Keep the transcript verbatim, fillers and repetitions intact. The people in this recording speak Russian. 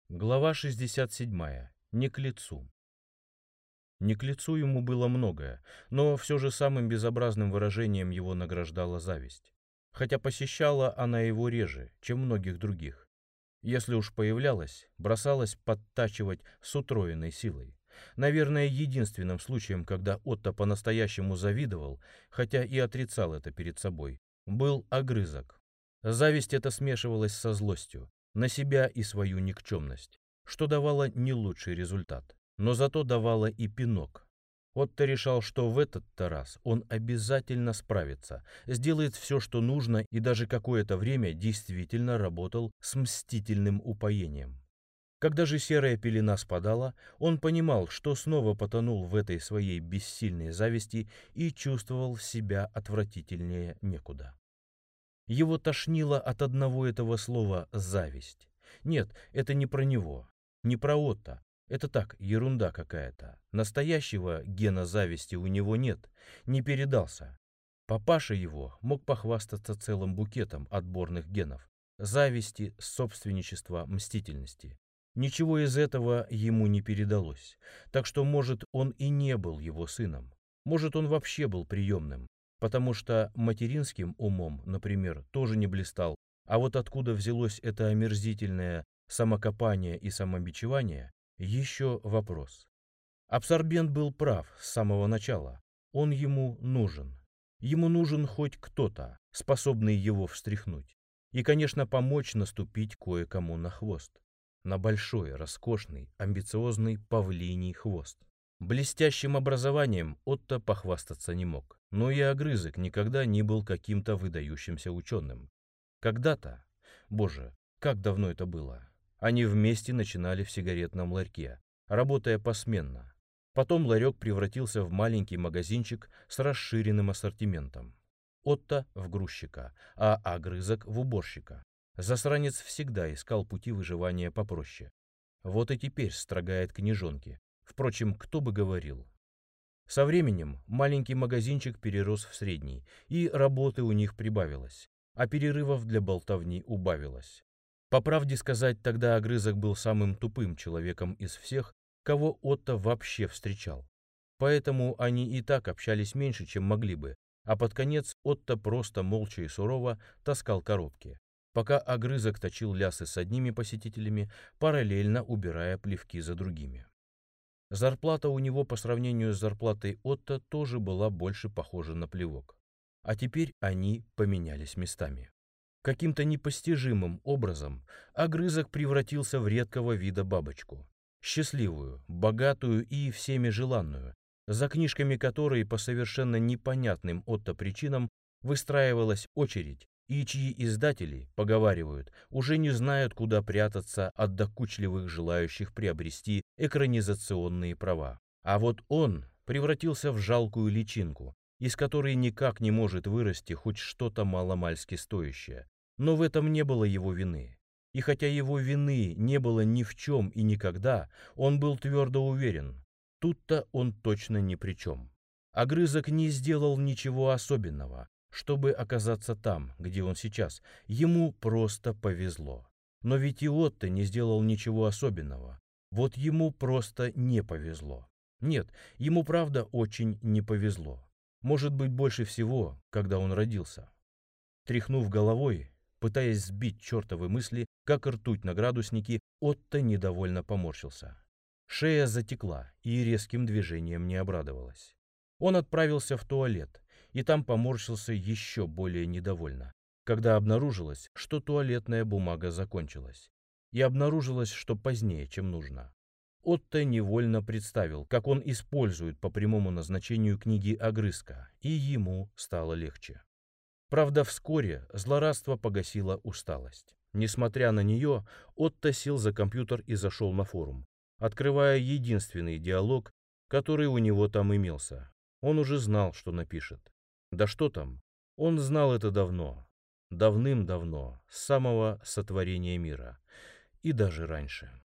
Глава шестьдесят семь. Не к лицу. Не к лицу ему было многое, но все же самым безобразным выражением его награждала зависть. Хотя посещала она его реже, чем многих других. Если уж появлялась, бросалась подтачивать с утроенной силой. Наверное, единственным случаем, когда Отто по-настоящему завидовал, хотя и отрицал это перед собой, был огрызок. Зависть эта смешивалась со злостью на себя и свою никчемность, что давало не лучший результат, но зато давало и пинок. Отто решал, что в этот-то раз он обязательно справится, сделает все, что нужно, и даже какое-то время действительно работал с мстительным упоением. Когда же серая пелена спадала, он понимал, что снова потонул в этой своей бессильной зависти и чувствовал себя отвратительнее некуда. Его тошнило от одного этого слова «зависть». Нет, это не про него, не про Отто. Это так, ерунда какая-то. Настоящего гена зависти у него нет, не передался. Папаша его мог похвастаться целым букетом отборных генов. Зависти, собственничества, мстительности. Ничего из этого ему не передалось. Так что, может, он и не был его сыном. Может, он вообще был приемным. Потому что материнским умом, например, тоже не блистал, а вот откуда взялось это омерзительное самокопание и самобичевание, еще вопрос. Абсорбент был прав с самого начала. Он ему нужен. Ему нужен хоть кто-то, способный его встряхнуть. И, конечно, помочь наступить кое-кому на хвост. На большой, роскошный, амбициозный павлиний хвост. Блестящим образованием Отто похвастаться не мог, но и огрызок никогда не был каким-то выдающимся ученым. Когда-то, боже, как давно это было, они вместе начинали в сигаретном ларьке, работая посменно. Потом ларек превратился в маленький магазинчик с расширенным ассортиментом. Отто в грузчика, а огрызок в уборщика. Засранец всегда искал пути выживания попроще. Вот и теперь строгает книжонки. Впрочем, кто бы говорил. Со временем маленький магазинчик перерос в средний, и работы у них прибавилось, а перерывов для болтовни убавилось. По правде сказать, тогда огрызок был самым тупым человеком из всех, кого Отто вообще встречал. Поэтому они и так общались меньше, чем могли бы, а под конец Отто просто молча и сурово таскал коробки, пока огрызок точил лясы с одними посетителями, параллельно убирая плевки за другими. Зарплата у него по сравнению с зарплатой Отто тоже была больше похожа на плевок. А теперь они поменялись местами. Каким-то непостижимым образом огрызок превратился в редкого вида бабочку. Счастливую, богатую и всеми желанную, за книжками которой по совершенно непонятным Отто причинам выстраивалась очередь, и чьи издатели, поговаривают, уже не знают, куда прятаться от докучливых желающих приобрести экранизационные права. А вот он превратился в жалкую личинку, из которой никак не может вырасти хоть что-то маломальски стоящее. Но в этом не было его вины. И хотя его вины не было ни в чем и никогда, он был твердо уверен, тут-то он точно ни при чем. Огрызок не сделал ничего особенного, чтобы оказаться там, где он сейчас. Ему просто повезло. Но ведь и Отто не сделал ничего особенного. Вот ему просто не повезло. Нет, ему правда очень не повезло. Может быть, больше всего, когда он родился. Тряхнув головой, пытаясь сбить чертовы мысли, как ртуть на градуснике, Отто недовольно поморщился. Шея затекла и резким движением не обрадовалась. Он отправился в туалет, и там поморщился еще более недовольно, когда обнаружилось, что туалетная бумага закончилась. И обнаружилось, что позднее, чем нужно. Отто невольно представил, как он использует по прямому назначению книги огрызка, и ему стало легче. Правда, вскоре злорадство погасило усталость. Несмотря на нее, Отто сел за компьютер и зашел на форум, открывая единственный диалог, который у него там имелся. Он уже знал, что напишет. Да что там, он знал это давно, давным-давно, с самого сотворения мира, и даже раньше.